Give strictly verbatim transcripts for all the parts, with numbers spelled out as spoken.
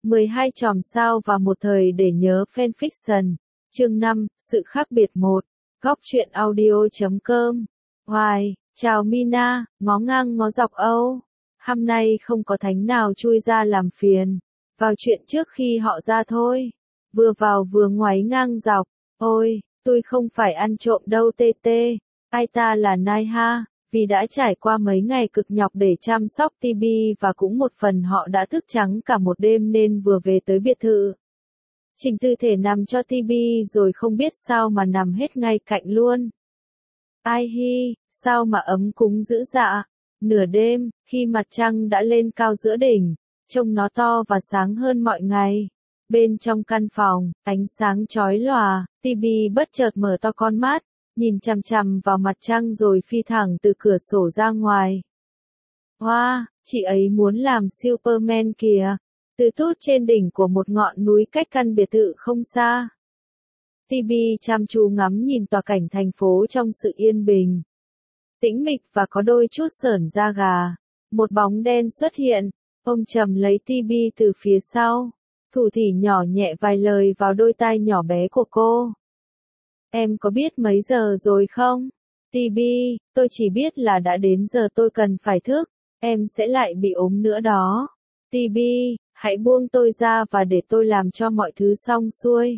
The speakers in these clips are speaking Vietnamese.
mười hai chòm sao và một thời để nhớ fanfiction. Chương năm, sự khác biệt một. Góc truyện audio chấm com. Hoài, chào Mina, ngó ngang ngó dọc Âu. Hôm nay không có thánh nào chui ra làm phiền. Vào chuyện trước khi họ ra thôi. Vừa vào vừa ngoáy ngang dọc. Ôi, tôi không phải ăn trộm đâu tê tê. Ai ta là Nai ha. Vì đã trải qua mấy ngày cực nhọc để chăm sóc Tibi và cũng một phần họ đã thức trắng cả một đêm nên vừa về tới biệt thự. Trình tư thể nằm cho Tibi rồi không biết sao mà nằm hết ngay cạnh luôn. Ai hi, sao mà ấm cúng dữ dạ. Nửa đêm, khi mặt trăng đã lên cao giữa đỉnh, trông nó to và sáng hơn mọi ngày. Bên trong căn phòng, ánh sáng chói lòa, Tibi bất chợt mở to con mắt, nhìn chằm chằm vào mặt trăng rồi phi thẳng từ cửa sổ ra ngoài. Hoa, wow, chị ấy muốn làm Superman kìa. Từ tút trên đỉnh của một ngọn núi cách căn biệt thự không xa. Tibi chăm chú ngắm nhìn tòa cảnh thành phố trong sự yên bình, tĩnh mịch và có đôi chút sởn da gà. Một bóng đen xuất hiện, ôm chầm lấy Tibi từ phía sau, thủ thỉ nhỏ nhẹ vài lời vào đôi tai nhỏ bé của cô. Em có biết mấy giờ rồi không? Tibi, tôi chỉ biết là đã đến giờ tôi cần phải thức, em sẽ lại bị ốm nữa đó. Tibi, hãy buông tôi ra và để tôi làm cho mọi thứ xong xuôi.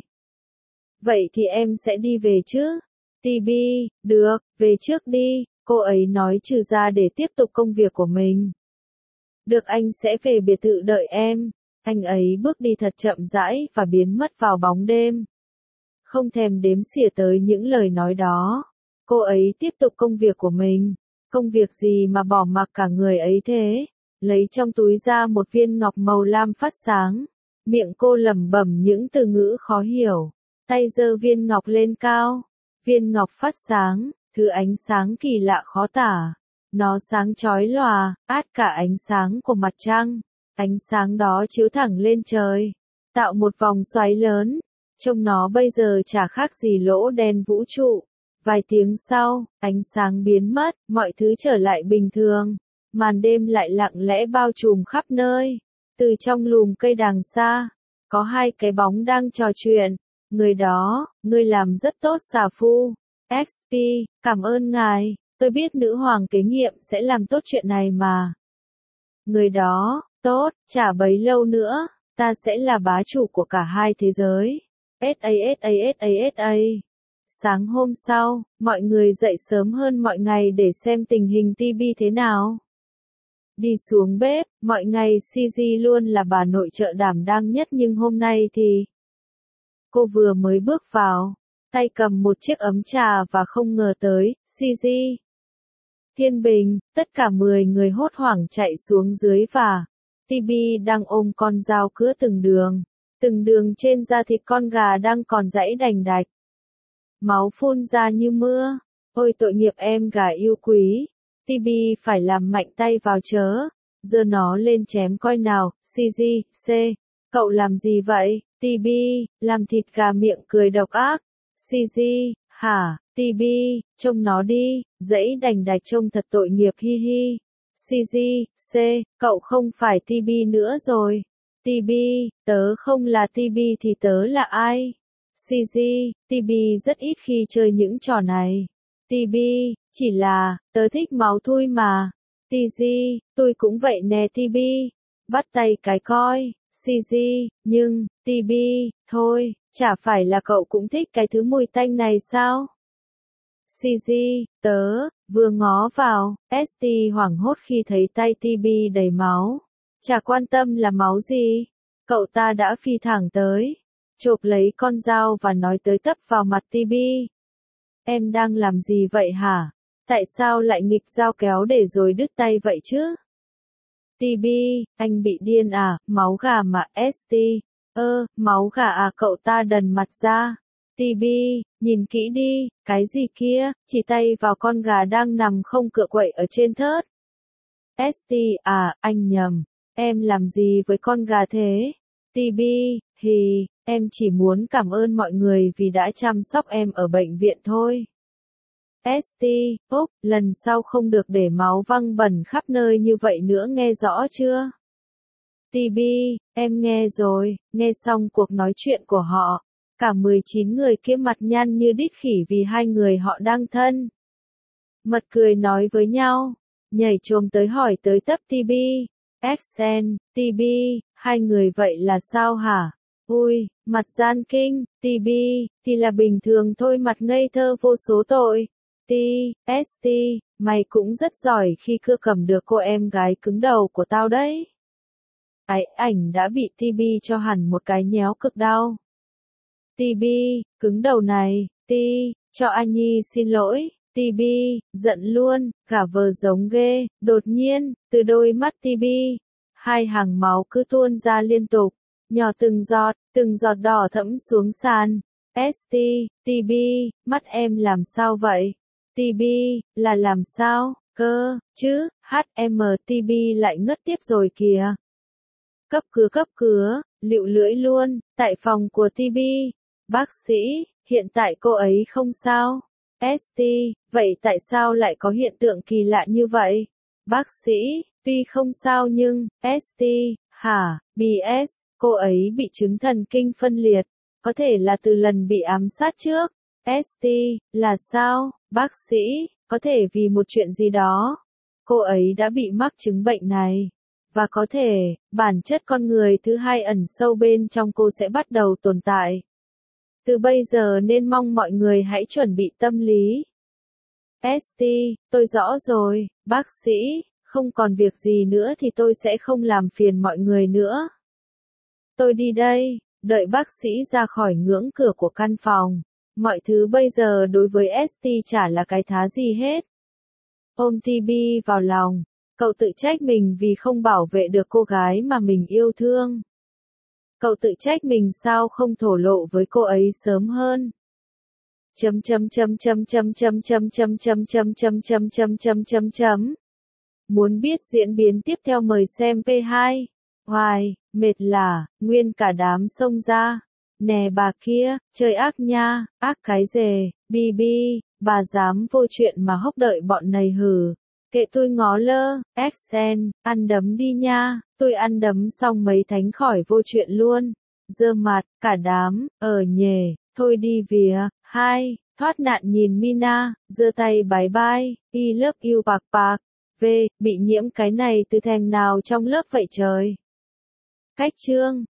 Vậy thì em sẽ đi về chứ? Tibi, được, về trước đi, cô ấy nói trừ ra để tiếp tục công việc của mình. Được, anh sẽ về biệt thự đợi em. Anh ấy bước đi thật chậm rãi và biến mất vào bóng đêm. Không thèm đếm xỉa tới những lời nói đó. Cô ấy tiếp tục công việc của mình. Công việc gì mà bỏ mặc cả người ấy thế? Lấy trong túi ra một viên ngọc màu lam phát sáng. Miệng cô lẩm bẩm những từ ngữ khó hiểu. Tay giơ viên ngọc lên cao. Viên ngọc phát sáng, thứ ánh sáng kỳ lạ khó tả. Nó sáng chói lòa, át cả ánh sáng của mặt trăng. Ánh sáng đó chiếu thẳng lên trời, tạo một vòng xoáy lớn. Trông nó bây giờ chả khác gì lỗ đen vũ trụ. Vài tiếng sau, ánh sáng biến mất, mọi thứ trở lại bình thường. Màn đêm lại lặng lẽ bao trùm khắp nơi. Từ trong lùm cây đằng xa, có hai cái bóng đang trò chuyện. Người đó, ngươi làm rất tốt xà phu. ích pê, cảm ơn ngài, tôi biết nữ hoàng kế nhiệm sẽ làm tốt chuyện này mà. Người đó, tốt, chả bấy lâu nữa, ta sẽ là bá chủ của cả hai thế giới. ét a ét a ét a ét a. Sáng hôm sau, mọi người dậy sớm hơn mọi ngày để xem tình hình Tibi thế nào. Đi xuống bếp, mọi ngày Gigi luôn là bà nội trợ đảm đang nhất nhưng hôm nay thì... Cô vừa mới bước vào, tay cầm một chiếc ấm trà và không ngờ tới, Gigi. Thiên bình, tất cả mười người hốt hoảng chạy xuống dưới và... Tibi đang ôm con dao cứa từng đường. Từng đường trên da thịt con gà đang còn giãy đành đạch. Máu phun ra như mưa. Ôi tội nghiệp em gà yêu quý. Tibi phải làm mạnh tay vào chớ. Giơ nó lên chém coi nào. Gigi, C. Cậu làm gì vậy? Tibi, làm thịt gà miệng cười độc ác. Gigi, hả? Tibi, trông nó đi. Giãy đành đạch trông thật tội nghiệp hi hi. Gigi, C. Cậu không phải Tibi nữa rồi. Tibi, tớ không là Tibi thì tớ là ai? Gigi, Tibi rất ít khi chơi những trò này. Tibi, chỉ là, tớ thích máu thui mà. Gigi, tôi cũng vậy nè Tibi. Bắt tay cái coi. Gigi, nhưng, Tibi, thôi, chả phải là cậu cũng thích cái thứ mùi tanh này sao? Gigi, tớ, vừa ngó vào, ét tê hoảng hốt khi thấy tay Tibi đầy máu. Chả quan tâm là máu gì. Cậu ta đã phi thẳng tới, chộp lấy con dao và nói tới tấp vào mặt Tibi. Em đang làm gì vậy hả? Tại sao lại nghịch dao kéo để rồi đứt tay vậy chứ? Tibi, anh bị điên à, máu gà mà ét tê. Ơ, máu gà à, cậu ta đần mặt ra. Tibi, nhìn kỹ đi, cái gì kia, chỉ tay vào con gà đang nằm không cựa quậy ở trên thớt. ét tê, à, anh nhầm, em làm gì với con gà thế? Tibi, hì, em chỉ muốn cảm ơn mọi người vì đã chăm sóc em ở bệnh viện thôi. ét tê, úp, lần sau không được để máu văng bẩn khắp nơi như vậy nữa nghe rõ chưa? tê bê, em nghe rồi, nghe xong cuộc nói chuyện của họ. Cả mười chín người kia mặt nhăn như đít khỉ vì hai người họ đang thân mật cười nói với nhau, nhảy chồm tới hỏi tới tấp tê bê, Accent, tê bê, hai người vậy là sao hả? Ui, mặt gian kinh, tê bê, thì là bình thường thôi mặt ngây thơ vô số tội. T, ét tê, mày cũng rất giỏi khi cưa cầm được cô em gái cứng đầu của tao đấy. Ái ảnh đã bị tê bê cho hẳn một cái nhéo cực đau. tê bê, cứng đầu này, T, cho anh Nhi xin lỗi, tê bê, giận luôn, cả vờ giống ghê, đột nhiên, từ đôi mắt tê bê, hai hàng máu cứ tuôn ra liên tục, nhỏ từng giọt, từng giọt đỏ thẫm xuống sàn. ét tê, tê bê, mắt em làm sao vậy? tê bê, là làm sao, cơ, chứ, hát em tê bê lại ngất tiếp rồi kìa. Cấp cứu cấp cứu, lựu lưỡi luôn, tại phòng của tê bê. Bác sĩ, hiện tại cô ấy không sao. ét tê, vậy tại sao lại có hiện tượng kỳ lạ như vậy? Bác sĩ, tuy không sao nhưng, ét tê, hả, bê ét, cô ấy bị chứng thần kinh phân liệt, có thể là từ lần bị ám sát trước. ét tê, là sao, bác sĩ, có thể vì một chuyện gì đó. Cô ấy đã bị mắc chứng bệnh này. Và có thể, bản chất con người thứ hai ẩn sâu bên trong cô sẽ bắt đầu tồn tại. Từ bây giờ nên mong mọi người hãy chuẩn bị tâm lý. ét tê, tôi rõ rồi, bác sĩ, không còn việc gì nữa thì tôi sẽ không làm phiền mọi người nữa. Tôi đi đây, đợi bác sĩ ra khỏi ngưỡng cửa của căn phòng. Mọi thứ bây giờ đối với ét tê chả là cái thá gì hết. Ôm tê bê vào lòng, cậu tự trách mình vì không bảo vệ được cô gái mà mình yêu thương. Cậu tự trách mình sao không thổ lộ với cô ấy sớm hơn. Chấm chấm chấm chấm chấm chấm chấm chấm chấm chấm chấm chấm chấm chấm chấm chấm. Muốn biết diễn biến tiếp theo mời xem pê hai. Hoài, mệt lả, nguyên cả đám xông ra. Nè bà kia, chơi ác nha, ác cái dề, bi bi, bà dám vô chuyện mà hốc đợi bọn này hử. Kệ tôi ngó lơ, Accent, ăn đấm đi nha, tôi ăn đấm xong mấy thánh khỏi vô chuyện luôn. Dơ mặt, cả đám, ở nhề, thôi đi vía, hai, thoát nạn nhìn Mina, giơ tay bye bye, I love you bạc bạc, V, bị nhiễm cái này từ thèn nào trong lớp vậy trời. Cách chương.